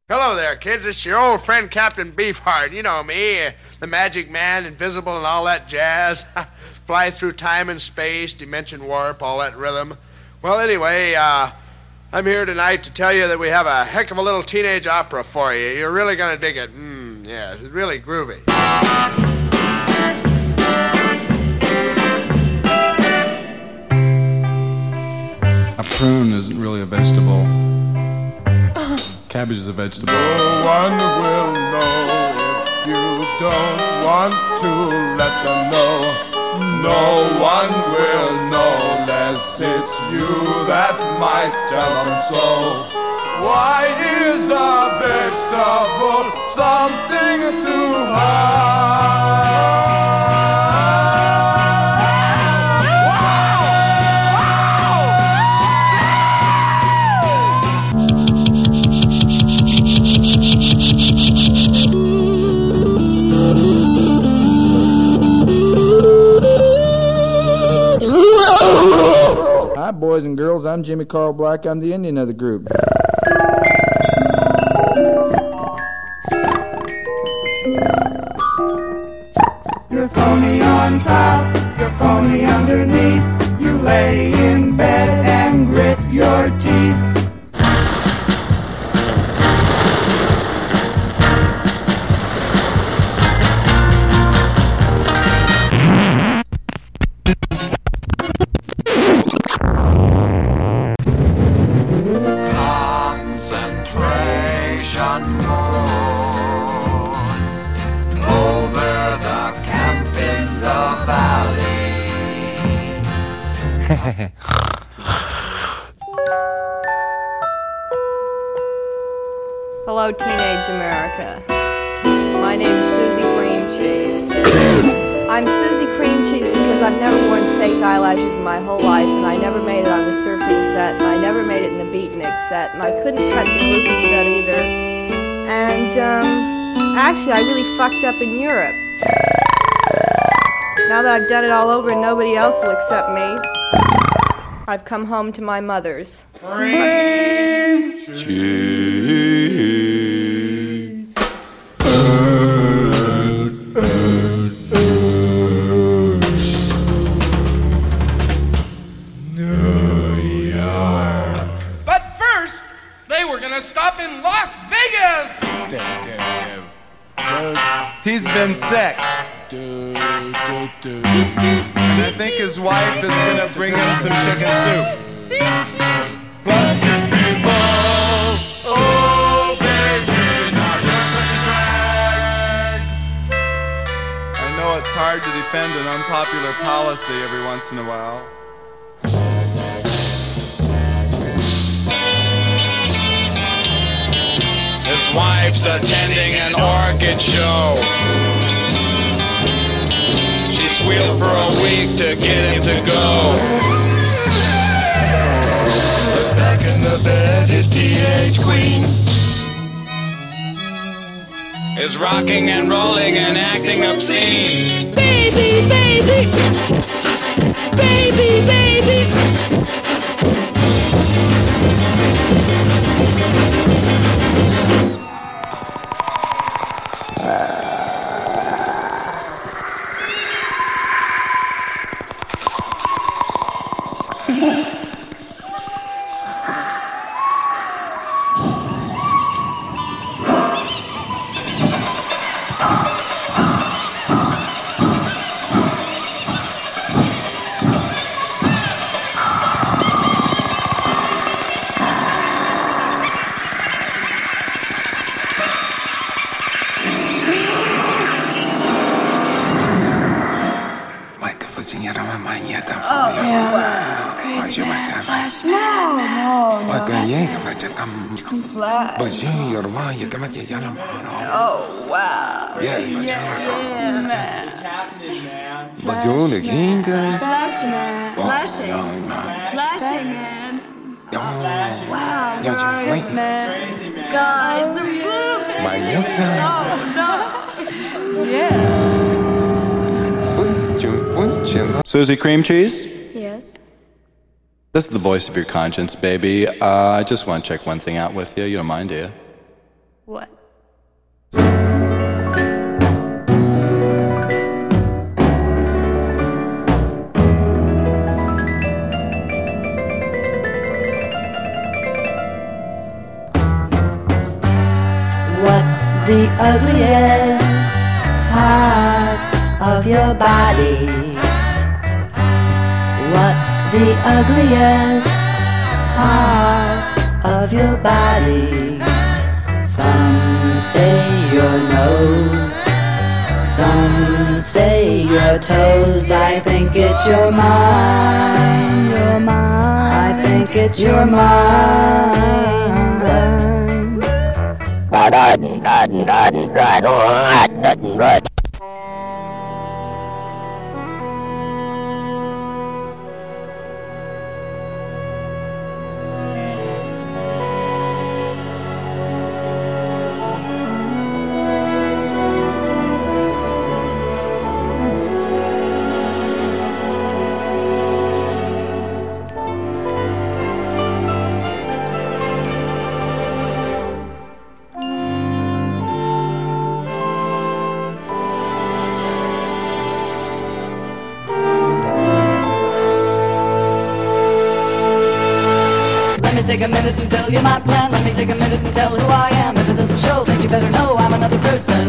Hello there, kids. It's your old friend Captain Beefheart. You know me, the magic man, invisible and all that jazz. Fly through time and space, dimension warp, all that rhythm. Well, anyway, I'm here tonight to tell you that we have a heck of a little teenage opera for you. You're really going to dig it. Yes, it's really groovy. A prune isn't really a vegetable. Cabbage is a vegetable. No one will know if you don't want to let them know. No one will know unless it's you that might tell them so. Why is a vegetable something to hide? Hi, boys and girls. I'm Jimmy Carl Black. I'm the Indian of the group. You're phony on top, you're phony underneath. You lay in bed and grit your teeth. Hello, teenage America. My name is Susie Cream Cheese. I'm Susie Cream Cheese because I've never worn fake eyelashes in my whole life, and I never made it on the surfing set, and I never made it in the beatnik set, and I couldn't cut the movie set either. And, actually, I really fucked up in Europe. Now that I've done it all over and nobody else will accept me, I've come home to my mother's. Cream cheese. New York. But first, they were gonna stop in Las Vegas. Dude. He's been sick. And I think his wife is gonna bring him some chicken soup. Plastic people, oh baby, now you're such a drag. I know it's hard to defend an unpopular policy every once in a while. His wife's attending an orchid show. She squealed for a week to get him to go. But back in the bed, his teenage queen is rocking and rolling and acting obscene. Baby, baby, baby, baby. Oh, wow. Yeah. It's happening, man. Flashing man. Wow. Man. Skies are blue. Yeah. Susie Cream Cheese? Yes. This is the voice of your conscience, baby. I just want to check one thing out with you. You don't mind, do you? What? What's the ugliest part of your body? What's the ugliest part of your body? Some say your nose, some say your toes. I think it's your mind, your mind. I think it's your mind. Take a minute and tell you my plan. Let me take a minute and tell who I am. If it doesn't show, then you better know I'm another person.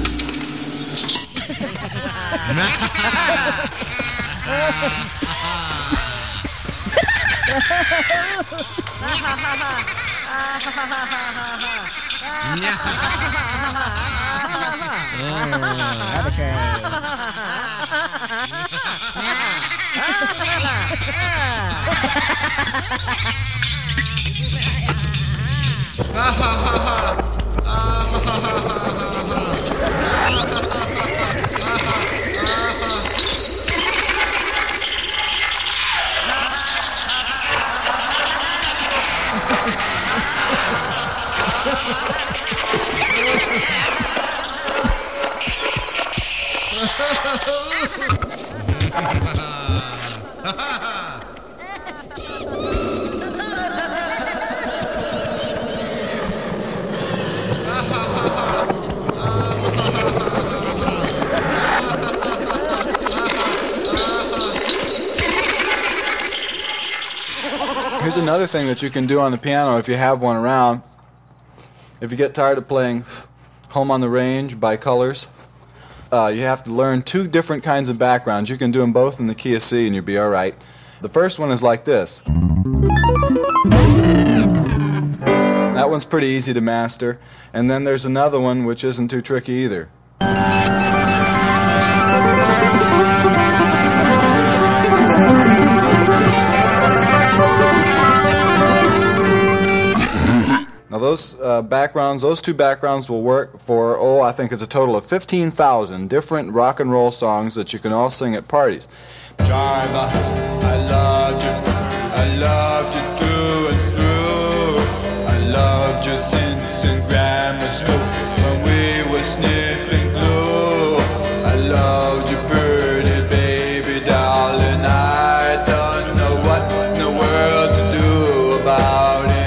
Here's another thing that you can do on the piano if you have one around. If you get tired of playing Home on the Range by Colors, you have to learn two different kinds of backgrounds. You can do them both in the key of C and you'll be all right. The first one is like this. That one's pretty easy to master. And then there's another one which isn't too tricky either. Now those those two backgrounds will work for, I think it's a total of 15,000 different rock and roll songs that you can all sing at parties. Driver, I loved you through and through. I loved you since in grammar school when we were sniffing glue. I loved you pretty baby darling. I don't know what in the world to do about it.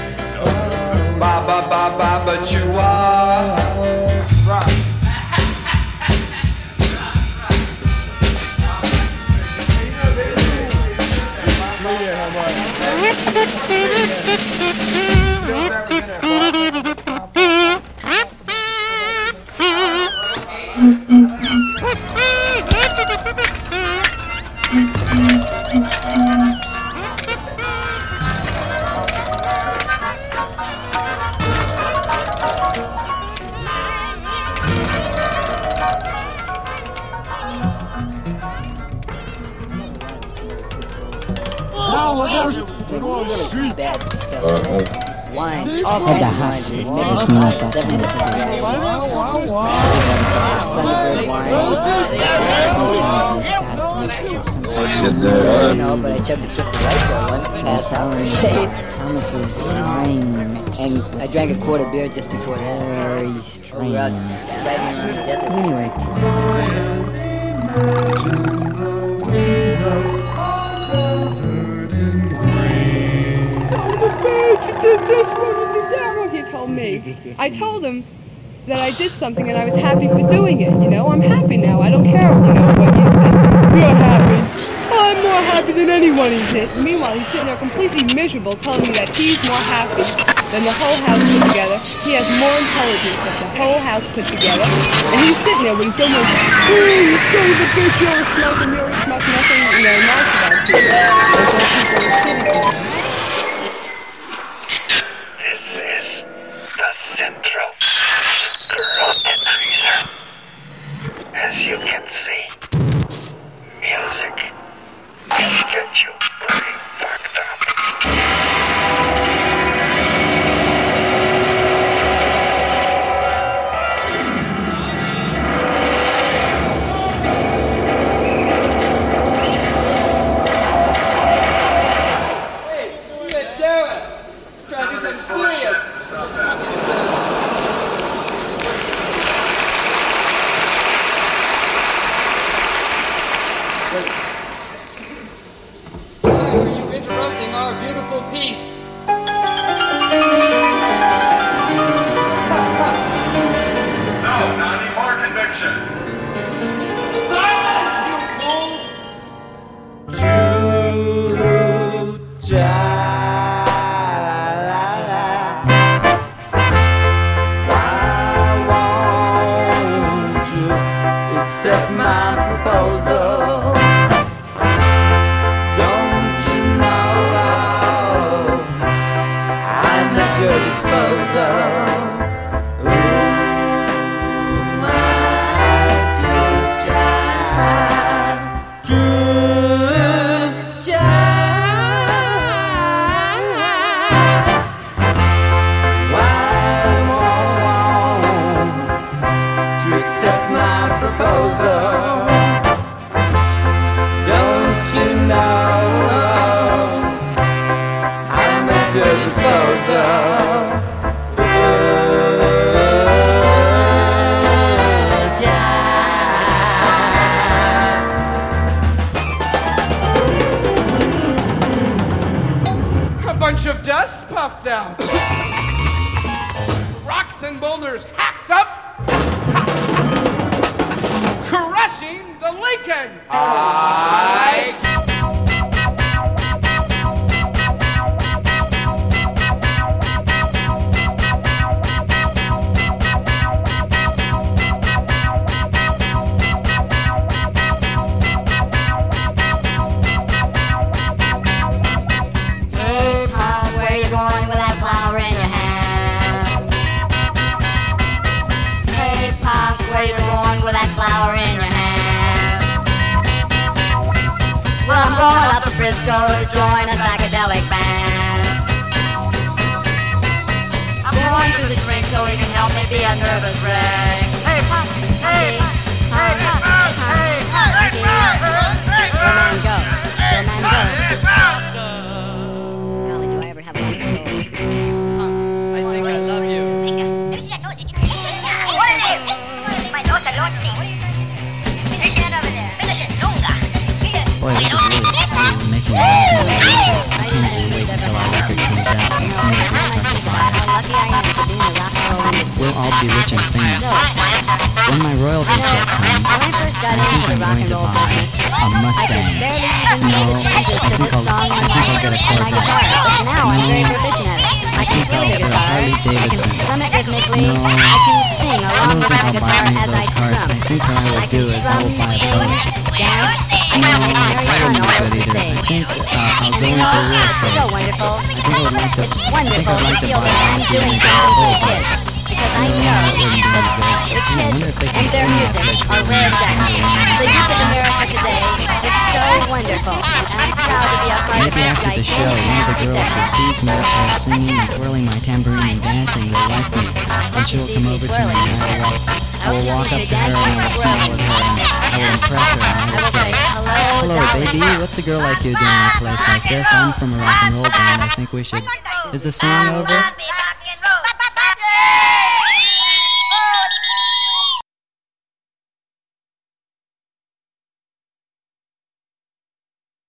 But you are rock. Bad stuff. Wine. All kinds of wines. We make it 7 different varieties. Thunderbird wine. No, but I chugged a triple right there once. Passed out. Thomas's wine mix. And I drank a quart of beer just before that. Very strange. Anyway. He told me. me. I told him that I did something and I was happy for doing it, you know? I'm happy now. I don't care, you know, what you think. You're happy. I'm more happy than anyone he's hit. Meanwhile, he's sitting there completely miserable telling me that he's more happy than the whole house put together. He has more intelligence than the whole house put together. And he's sitting there with his own you son of a bitch, you always smoking, you always smoke nothing, you know, nice about you. Those old people are shitty for him. This is the Central Scrutinizer. As you can see, music can get you pretty fucked up. Of dust puffed out. Rocks and boulders hacked up. Crushing the Lincoln. Frisco to join a psychedelic band. I'm going to the shrink so he can help me be a nervous wreck. Hey, pop! Hey! Hey! Hey! Go, man, go. Go, man, go. Golly, do I ever have a big soul. I think I love you. My nose alone, please. Stand over there. Boy, this is really scary. We're making a lot of mistakes. I can't even wait until our record comes out and teenagers start to buy it. We'll all be rich and famous. When my royalty check comes, I think I'm going to buy a Mustang. No, I think I'll get a Corvette. Now I'm very proficient at it. I can play the guitar, I can strum it rhythmically, I can sing along with my guitar as I strum. I think what I will do is I will buy a boat. Dance, and I'll make very fun all over the stage. I think I'll go into real estate. So wonderful. I think I would like to. Wonderful to feel that I'm doing something for the kids. Because I know that the kids and their music are where it's at. The youth of America today is so wonderful. And I'm proud to be a part of Maybe this after the show, one of the girls who sees me up there singing and twirling my tambourine and dancing will like me. And she will come over to me and I will walk up to her and I will smile with her and I will impress her and I will say, "Hello, baby, what's a girl like you doing in a place like this? I'm from a rock and roll band. I think we should... Is the song over?"